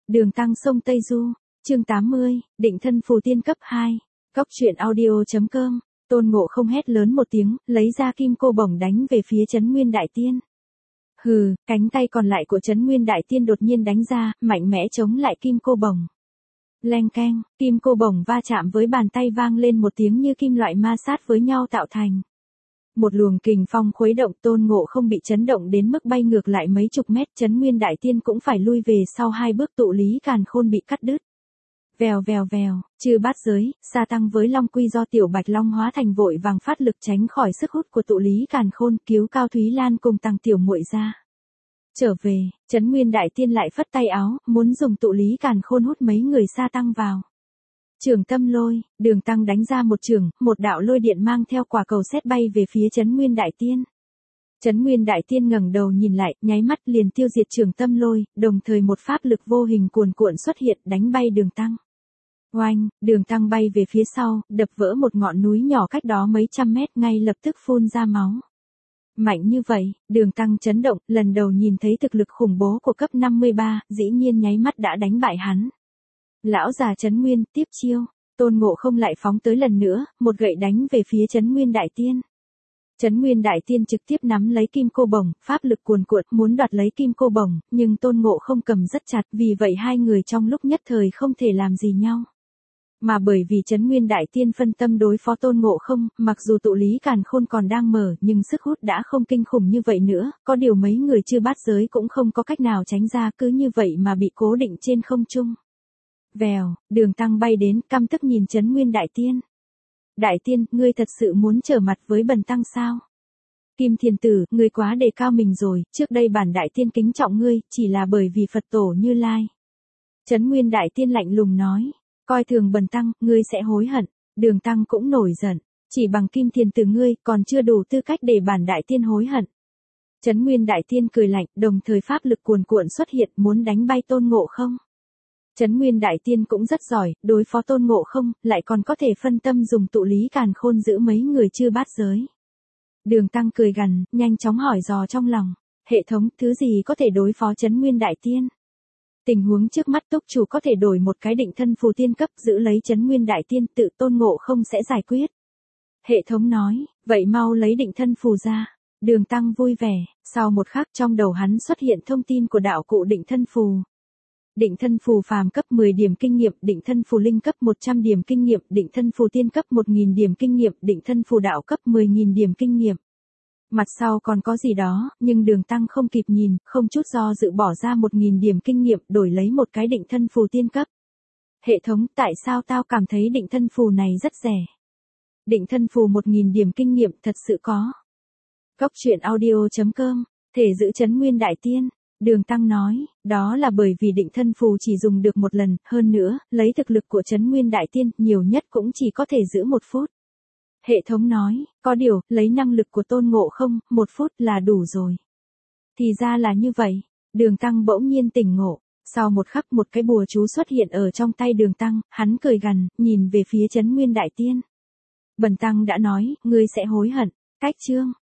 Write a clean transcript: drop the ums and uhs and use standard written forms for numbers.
Đường Tăng sông Tây Du, chương 80, định thân phù tiên cấp 2. Cóc truyện audio.com, Tôn Ngộ Không hét lớn một tiếng, lấy ra kim cô bổng đánh về phía Trấn Nguyên Đại Tiên. Hừ, cánh tay còn lại của Trấn Nguyên Đại Tiên đột nhiên đánh ra, mạnh mẽ chống lại kim cô bổng. Leng keng, kim cô bổng va chạm với bàn tay vang lên một tiếng như kim loại ma sát với nhau tạo thành. Một luồng kình phong khuấy động, Tôn Ngộ Không bị chấn động đến mức bay ngược lại mấy chục mét, Trấn Nguyên Đại Tiên cũng phải lui về sau 2 bước, tụ lý càn khôn bị cắt đứt. Vèo vèo vèo, Chư Bát Giới, Sa Tăng với Long Quy do Tiểu Bạch Long hóa thành vội vàng phát lực tránh khỏi sức hút của tụ lý càn khôn, cứu Cao Thúy Lan cùng Tăng Tiểu Muội ra. Trở về, Trấn Nguyên Đại Tiên lại phất tay áo, muốn dùng tụ lý càn khôn hút mấy người Sa Tăng vào. Trường Tâm Lôi, Đường Tăng đánh ra một trường, một đạo lôi điện mang theo quả cầu sét bay về phía Trấn Nguyên Đại Tiên. Trấn Nguyên Đại Tiên ngẩng đầu nhìn lại, nháy mắt liền tiêu diệt Trường Tâm Lôi, đồng thời một pháp lực vô hình cuồn cuộn xuất hiện đánh bay Đường Tăng. Oanh, Đường Tăng bay về phía sau, đập vỡ một ngọn núi nhỏ cách đó mấy trăm mét, ngay lập tức phun ra máu. Mạnh như vậy, Đường Tăng chấn động, lần đầu nhìn thấy thực lực khủng bố của cấp 53, dĩ nhiên nháy mắt đã đánh bại hắn. Lão già Trấn Nguyên, tiếp chiêu. Tôn Ngộ Không lại phóng tới lần nữa, một gậy đánh về phía Trấn Nguyên Đại Tiên. Trấn Nguyên Đại Tiên trực tiếp nắm lấy kim cô bổng, pháp lực cuồn cuộn muốn đoạt lấy kim cô bổng, nhưng Tôn Ngộ Không cầm rất chặt, vì vậy hai người trong lúc nhất thời không thể làm gì nhau. Mà bởi vì Trấn Nguyên Đại Tiên phân tâm đối phó Tôn Ngộ Không, mặc dù tụ lý càn khôn còn đang mở, nhưng sức hút đã không kinh khủng như vậy nữa, có điều mấy người Chư Bát Giới cũng không có cách nào tránh ra, cứ như vậy mà bị cố định trên không trung. Vèo, Đường Tăng bay đến, căm tức nhìn Trấn Nguyên Đại Tiên. Đại Tiên, ngươi thật sự muốn trở mặt với bần tăng sao? Kim Thiền Tử, ngươi quá đề cao mình rồi, trước đây bản Đại Tiên kính trọng ngươi, chỉ là bởi vì Phật tổ Như Lai. Trấn Nguyên Đại Tiên lạnh lùng nói, coi thường bần tăng, ngươi sẽ hối hận. Đường Tăng cũng nổi giận, chỉ bằng Kim Thiền Tử ngươi, còn chưa đủ tư cách để bản Đại Tiên hối hận. Trấn Nguyên Đại Tiên cười lạnh, đồng thời pháp lực cuồn cuộn xuất hiện muốn đánh bay Tôn Ngộ Không. Trấn Nguyên Đại Tiên cũng rất giỏi, đối phó Tôn Ngộ Không, lại còn có thể phân tâm dùng tụ lý càn khôn giữ mấy người Chư Bát Giới. Đường Tăng cười gằn, nhanh chóng hỏi dò trong lòng, hệ thống, thứ gì có thể đối phó Trấn Nguyên Đại Tiên? Tình huống trước mắt túc chủ có thể đổi một cái định thân phù tiên cấp, giữ lấy Trấn Nguyên Đại Tiên, tự Tôn Ngộ Không sẽ giải quyết. Hệ thống nói, vậy mau lấy định thân phù ra. Đường Tăng vui vẻ, sau một khắc trong đầu hắn xuất hiện thông tin của đạo cụ định thân phù. Định thân phù phàm cấp 10 điểm kinh nghiệm, định thân phù linh cấp 100 điểm kinh nghiệm, định thân phù tiên cấp 1000 điểm kinh nghiệm, định thân phù đạo cấp 10.000 điểm kinh nghiệm. Mặt sau còn có gì đó, nhưng Đường Tăng không kịp nhìn, không chút do dự bỏ ra 1000 điểm kinh nghiệm đổi lấy một cái định thân phù tiên cấp. Hệ thống, tại sao tao cảm thấy định thân phù này rất rẻ? Định thân phù 1000 điểm kinh nghiệm thật sự có. Cóc truyện audio.com, thể giữ Trấn Nguyên Đại Tiên. Đường Tăng nói, đó là bởi vì định thân phù chỉ dùng được một lần, hơn nữa, lấy thực lực của Trấn Nguyên Đại Tiên, nhiều nhất cũng chỉ có thể giữ 1 phút. Hệ thống nói, có điều, lấy năng lực của Tôn Ngộ Không, 1 phút là đủ rồi. Thì ra là như vậy, Đường Tăng bỗng nhiên tỉnh ngộ, sau một khắc một cái bùa chú xuất hiện ở trong tay Đường Tăng, hắn cười gằn, nhìn về phía Trấn Nguyên Đại Tiên. Bần tăng đã nói, ngươi sẽ hối hận, cách chương.